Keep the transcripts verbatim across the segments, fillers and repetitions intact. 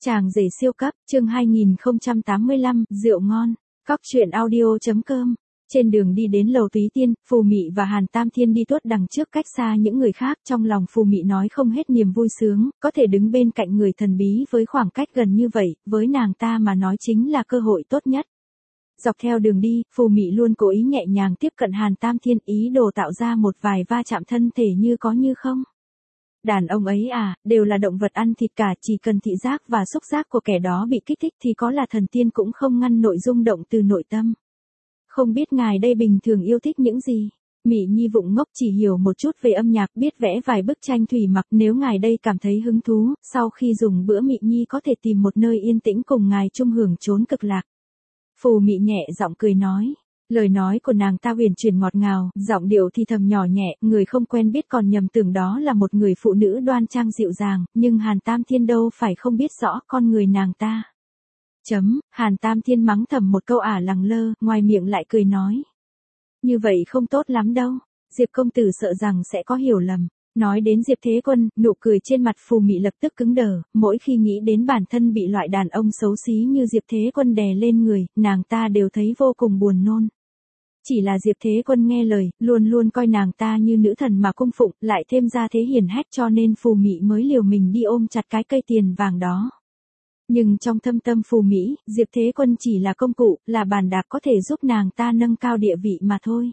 Chàng rể siêu cấp, chương hai nghìn không trăm tám mươi lăm, rượu ngon. Cóc truyện audio.com. Trên đường đi đến lầu Túy Tiên, Phù Mị và Hàn Tam Thiên đi tuốt đằng trước cách xa những người khác, trong lòng Phù Mị nói không hết niềm vui sướng, có thể đứng bên cạnh người thần bí với khoảng cách gần như vậy, với nàng ta mà nói chính là cơ hội tốt nhất. Dọc theo đường đi, Phù Mị luôn cố ý nhẹ nhàng tiếp cận Hàn Tam Thiên, ý đồ tạo ra một vài va chạm thân thể như có như không. Đàn ông ấy à, đều là động vật ăn thịt cả, chỉ cần thị giác và xúc giác của kẻ đó bị kích thích thì có là thần tiên cũng không ngăn nội dung động từ nội tâm. Không biết ngài đây bình thường yêu thích những gì? Mị Nhi vụng ngốc chỉ hiểu một chút về âm nhạc, biết vẽ vài bức tranh thủy mặc, nếu ngài đây cảm thấy hứng thú, sau khi dùng bữa Mị Nhi có thể tìm một nơi yên tĩnh cùng ngài chung hưởng chốn cực lạc. Phù Mị nhẹ giọng cười nói. Lời nói của nàng ta huyền chuyển ngọt ngào, giọng điệu thì thầm nhỏ nhẹ, người không quen biết còn nhầm tưởng đó là một người phụ nữ đoan trang dịu dàng, nhưng Hàn Tam Thiên đâu phải không biết rõ con người nàng ta. Chấm, Hàn Tam Thiên mắng thầm một câu ả lẳng lơ, ngoài miệng lại cười nói. Như vậy không tốt lắm đâu, Diệp công tử sợ rằng sẽ có hiểu lầm. Nói đến Diệp Thế Quân, nụ cười trên mặt Phù Mị lập tức cứng đờ, mỗi khi nghĩ đến bản thân bị loại đàn ông xấu xí như Diệp Thế Quân đè lên người, nàng ta đều thấy vô cùng buồn nôn. Chỉ là Diệp Thế Quân nghe lời, luôn luôn coi nàng ta như nữ thần mà cung phụng, lại thêm ra thế hiển hách cho nên Phù Mị mới liều mình đi ôm chặt cái cây tiền vàng đó. Nhưng trong thâm tâm Phù Mị, Diệp Thế Quân chỉ là công cụ, là bàn đạp có thể giúp nàng ta nâng cao địa vị mà thôi.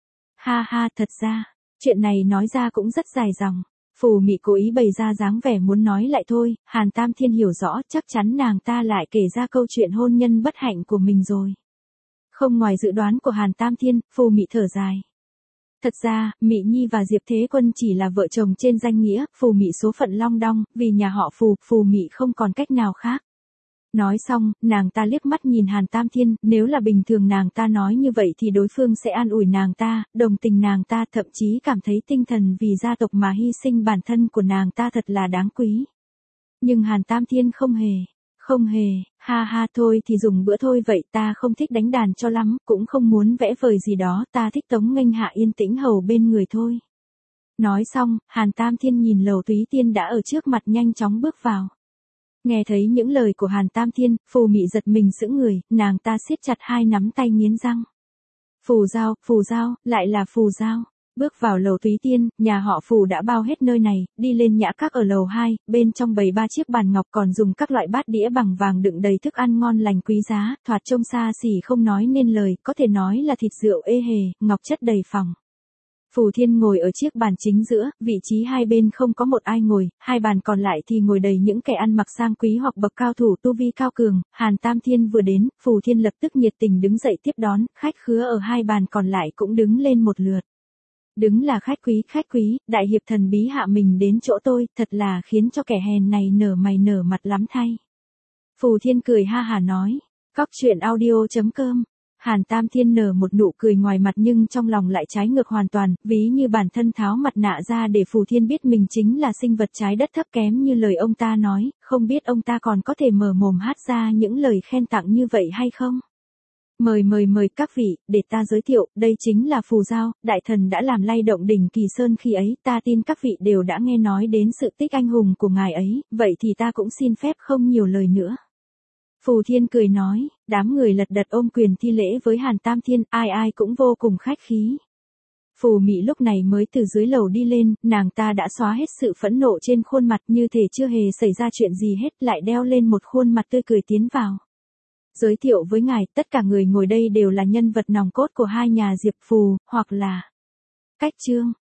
Ha ha, thật ra, chuyện này nói ra cũng rất dài dòng. Phù Mị cố ý bày ra dáng vẻ muốn nói lại thôi, Hàn Tam Thiên hiểu rõ, chắc chắn nàng ta lại kể ra câu chuyện hôn nhân bất hạnh của mình rồi. Không ngoài dự đoán của Hàn Tam Thiên, Phù Mị thở dài. Thật ra, Mị Nhi và Diệp Thế Quân chỉ là vợ chồng trên danh nghĩa, Phù Mị số phận long đong, vì nhà họ Phù, Phù Mị không còn cách nào khác. Nói xong, nàng ta liếc mắt nhìn Hàn Tam Thiên, nếu là bình thường nàng ta nói như vậy thì đối phương sẽ an ủi nàng ta, đồng tình nàng ta, thậm chí cảm thấy tinh thần vì gia tộc mà hy sinh bản thân của nàng ta thật là đáng quý. Nhưng Hàn Tam Thiên không hề. Không hề, ha ha thôi thì dùng bữa thôi vậy, ta không thích đánh đàn cho lắm, cũng không muốn vẽ vời gì đó, ta thích tống nghênh hạ yên tĩnh hầu bên người thôi. Nói xong, Hàn Tam Thiên nhìn lầu Túy Tiên đã ở trước mặt nhanh chóng bước vào. Nghe thấy những lời của Hàn Tam Thiên, Phù Mị giật mình sững người, nàng ta siết chặt hai nắm tay nghiến răng. Phù Giao, Phù Giao, lại là Phù Giao. Bước vào lầu Túy Tiên, nhà họ Phù đã bao hết nơi này, đi lên nhã các ở lầu hai, bên trong bày ba chiếc bàn ngọc còn dùng các loại bát đĩa bằng vàng đựng đầy thức ăn ngon lành quý giá, thoạt trông xa xỉ không nói nên lời, có thể nói là thịt rượu ê hề, ngọc chất đầy phòng. Phù Thiên ngồi ở chiếc bàn chính giữa, vị trí hai bên không có một ai ngồi, hai bàn còn lại thì ngồi đầy những kẻ ăn mặc sang quý hoặc bậc cao thủ tu vi cao cường. Hàn Tam Thiên vừa đến, Phù Thiên lập tức nhiệt tình đứng dậy tiếp đón, khách khứa ở hai bàn còn lại cũng đứng lên một lượt. Đứng là khách quý, khách quý, đại hiệp thần bí hạ mình đến chỗ tôi, thật là khiến cho kẻ hèn này nở mày nở mặt lắm thay. Phù Thiên cười ha hả nói, cóc truyện audio.com. Hàn Tam Thiên nở một nụ cười ngoài mặt nhưng trong lòng lại trái ngược hoàn toàn, ví như bản thân tháo mặt nạ ra để Phù Thiên biết mình chính là sinh vật trái đất thấp kém như lời ông ta nói, không biết ông ta còn có thể mở mồm hát ra những lời khen tặng như vậy hay không? Mời mời mời các vị, để ta giới thiệu, đây chính là Phù Giao, đại thần đã làm lay động đỉnh Kỳ Sơn khi ấy, ta tin các vị đều đã nghe nói đến sự tích anh hùng của ngài ấy, vậy thì ta cũng xin phép không nhiều lời nữa. Phù Thiên cười nói, đám người lật đật ôm quyền thi lễ với Hàn Tam Thiên, ai ai cũng vô cùng khách khí. Phù Mị lúc này mới từ dưới lầu đi lên, nàng ta đã xóa hết sự phẫn nộ trên khuôn mặt như thể chưa hề xảy ra chuyện gì hết, lại đeo lên một khuôn mặt tươi cười tiến vào. Giới thiệu với ngài, tất cả người ngồi đây đều là nhân vật nòng cốt của hai nhà Diệp Phù, hoặc là Cách Trương.